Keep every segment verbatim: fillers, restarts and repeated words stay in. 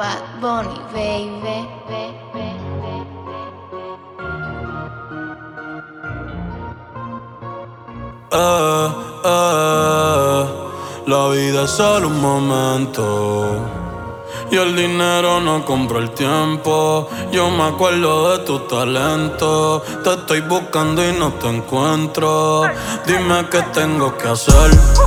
Bad Bunny, baby. Eh, eh, la vida es solo un momento y el dinero no compra el tiempo. Yo me acuerdo de tu talento. Te estoy buscando y no te encuentro. Dime qué tengo que hacer,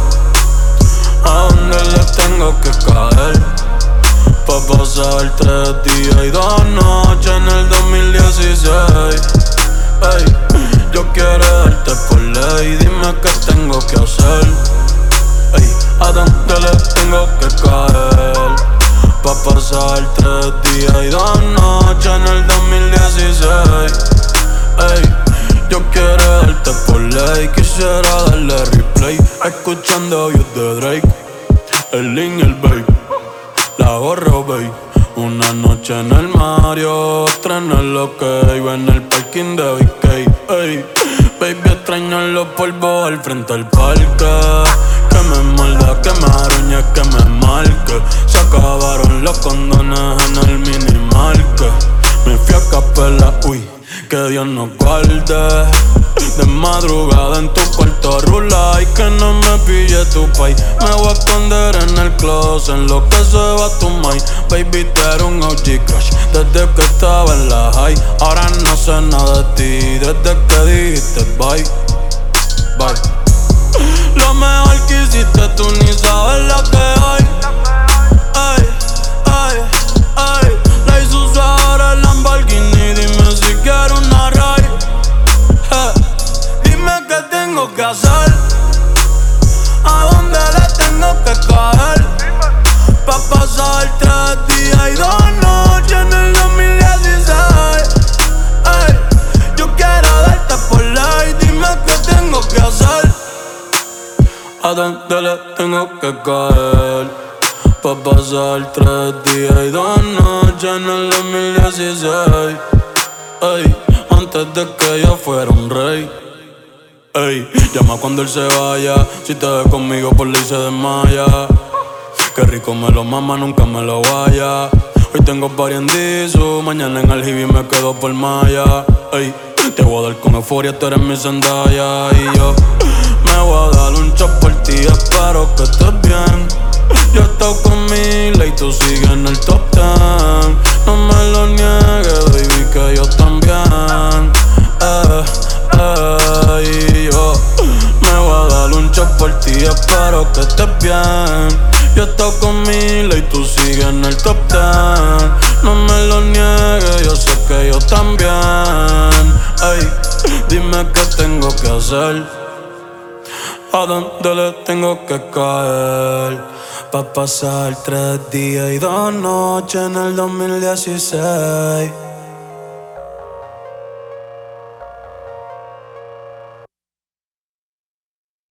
a dónde le tengo que caer, pa' pasar tres días y dos noches en el dos mil dieciséis. Ey, yo quiero darte por ley. Dime qué tengo que hacer, ey, a dónde le tengo que caer, pa' pasar tres días y dos noches en el dos mil dieciséis. Ey, yo quiero darte por ley. Quisiera darle replay, escuchando views de Drake, el Link, el Babe, la gorro, babe. Una noche en el Mario, otra en el OK, en el parking de B K. Ey, baby, extraño los polvos al frente del parque. Que me muerda, que me aruñe, que me marque. Se acabaron los condones en el minimarket. Me fui a capela, uy, que Dios nos guarde. De madrugada en tu cuarto rula y que no me pille tu pay. Me voy a esconder en el closet en lo que se va tu mind. Baby, tú eres un O G crush desde que estaba en la high. Ahora no sé nada de ti desde que dijiste bye, bye. Lo mejor que hiciste tú ni sabes lo que hay. Ay, ay, ay. La hizo usar el Lamborghini. Dime si quiero una ride. eh. Dime qué tengo que hacer, a dónde le tengo que caer, pa' pasar tres días y dos noches en el dos mil dieciséis. Ey, yo quiero darte por ley. Dime qué tengo que hacer, a dónde le tengo que caer, pa' pasar tres días y dos noches en el dos mil dieciséis. Ey, antes de que yo fuera un rey. Ey, llama cuando él se vaya. Si te ve conmigo por ley se desmaya. Qué rico me lo mama, nunca me lo vaya. Hoy tengo party en Disu, mañana en el Hibi me quedo por Maya. Ey, te voy a dar con euforia, tú eres mi Zendaya. Y yo me voy a dar un shot por ti, espero que estés bien. Yo he estado con Mila y tú sigues en el top ten. No me lo niegues, baby, que yo también. Eh, eh, y yo me voy a dar un shot por ti, espero que estés bien. Yo he estado con Mila y tú sigues en el top ten. No me lo niegues, yo sé que yo también. Ey, dime qué tengo que hacer, a dónde le tengo que caer, pa' pasar tres días y dos noches en el dos mil dieciséis.